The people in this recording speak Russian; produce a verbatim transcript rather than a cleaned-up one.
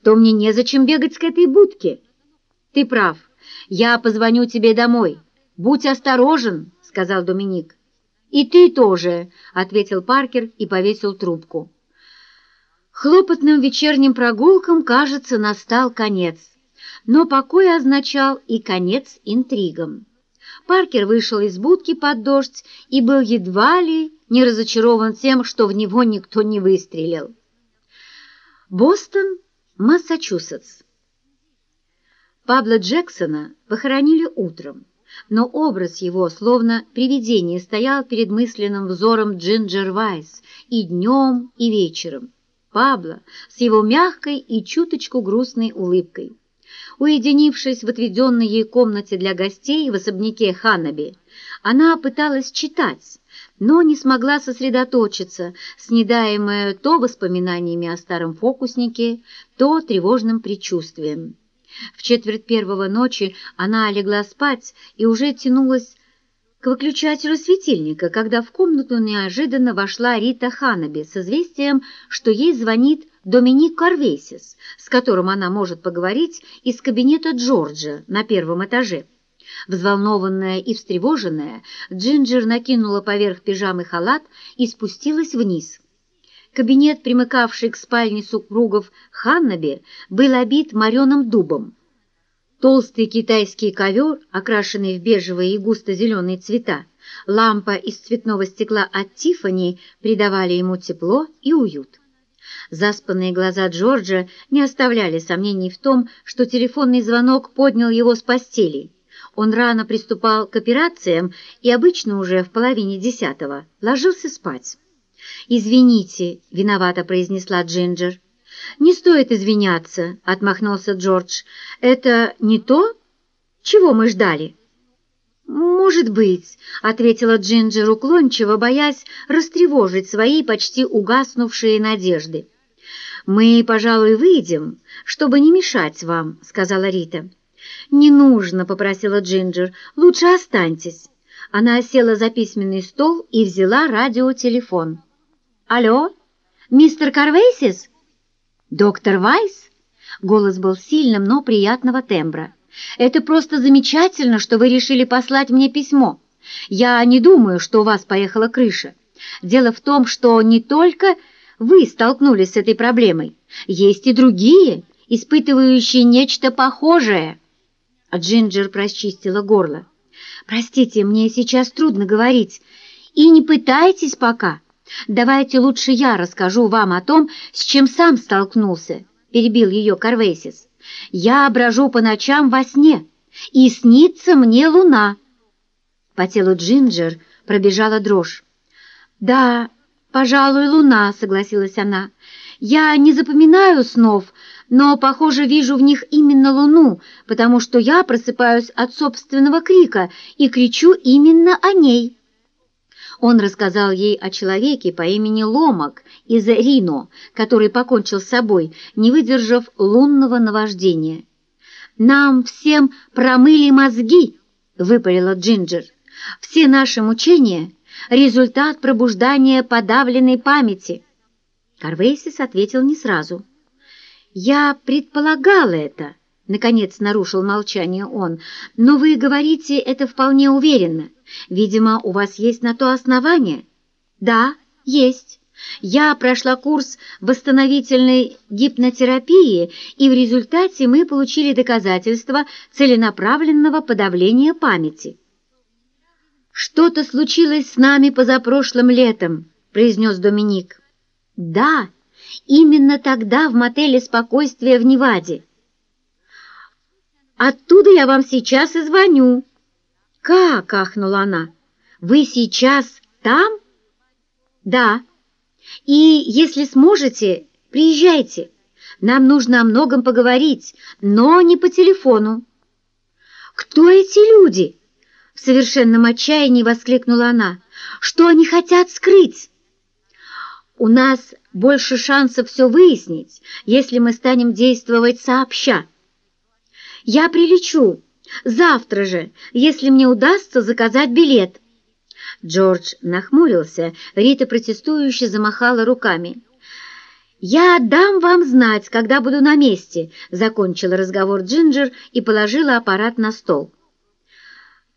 то мне незачем бегать к этой будке. Ты прав, я позвоню тебе домой. Будь осторожен, сказал Доминик. И ты тоже, ответил Паркер и повесил трубку. Хлопотным вечерним прогулкам, кажется, настал конец, но покой означал и конец интригам. Паркер вышел из будки под дождь и был едва ли не разочарован тем, что в него никто не выстрелил. Бостон, Массачусетс. Пабло Джексона похоронили утром, но образ его, словно привидение, стоял перед мысленным взором Джинджер Вайс и днем, и вечером. Пабло с его мягкой и чуточку грустной улыбкой. Уединившись в отведенной ей комнате для гостей в особняке Ханнаби, она пыталась читать, но не смогла сосредоточиться, снедаемая то воспоминаниями о старом фокуснике, то тревожным предчувствием. В четверть первого ночи она легла спать и уже тянулась к выключателю светильника, когда в комнату неожиданно вошла Рита Ханнаби с известием, что ей звонит Доминик Карвейсис, с которым она может поговорить из кабинета Джорджа на первом этаже. Взволнованная и встревоженная, Джинджер накинула поверх пижамы халат и спустилась вниз. Кабинет, примыкавший к спальне супругов Ханнаби, был обит мореным дубом. Толстый китайский ковер, окрашенный в бежевые и густо-зеленые цвета, лампа из цветного стекла от Тиффани придавали ему тепло и уют. Заспанные глаза Джорджа не оставляли сомнений в том, что телефонный звонок поднял его с постели. Он рано приступал к операциям и обычно уже в половине десятого ложился спать. «Извините», — виновато произнесла Джинджер. «Не стоит извиняться», — отмахнулся Джордж. «Это не то, чего мы ждали?» «Может быть», — ответила Джинджер уклончиво, боясь растревожить свои почти угаснувшие надежды. «Мы, пожалуй, выйдем, чтобы не мешать вам», — сказала Рита. «Не нужно», — попросила Джинджер, — «лучше останьтесь». Она села за письменный стол и взяла радиотелефон. «Алло, мистер Карвейсис?» «Доктор Вайс?» Голос был сильным, но приятного тембра. «Это просто замечательно, что вы решили послать мне письмо. Я не думаю, что у вас поехала крыша. Дело в том, что не только вы столкнулись с этой проблемой. Есть и другие, испытывающие нечто похожее». Джинджер прочистила горло. «Простите, мне сейчас трудно говорить. И не пытайтесь пока. Давайте лучше я расскажу вам о том, с чем сам столкнулся», — перебил ее Карвейсис. «Я брожу по ночам во сне, и снится мне луна». По телу Джинджер пробежала дрожь. «Да, пожалуй, луна», — согласилась она. «Я не запоминаю снов, но, похоже, вижу в них именно луну, потому что я просыпаюсь от собственного крика и кричу именно о ней». Он рассказал ей о человеке по имени Ломак из Рино, который покончил с собой, не выдержав лунного наваждения. «Нам всем промыли мозги», — выпалила Джинджер. «Все наши мучения — результат пробуждания подавленной памяти». Карвейсис ответил не сразу. «Я предполагал это», — наконец нарушил молчание он, «но вы говорите это вполне уверенно. Видимо, у вас есть на то основание?» «Да, есть. Я прошла курс восстановительной гипнотерапии, и в результате мы получили доказательства целенаправленного подавления памяти». «Что-то случилось с нами позапрошлым летом», — произнес Доминик. «Да, именно тогда в мотеле «Спокойствие» в Неваде. Оттуда я вам сейчас и звоню». «Как?» — ахнула она. «Вы сейчас там?» «Да. И если сможете, приезжайте. Нам нужно о многом поговорить, но не по телефону». «Кто эти люди?» — в совершенном отчаянии воскликнула она. «Что они хотят скрыть?» «У нас больше шансов все выяснить, если мы станем действовать сообща. Я прилечу завтра же, если мне удастся заказать билет». Джордж нахмурился, Рита протестующе замахала руками. «Я дам вам знать, когда буду на месте», — закончила разговор Джинджер и положила аппарат на стол.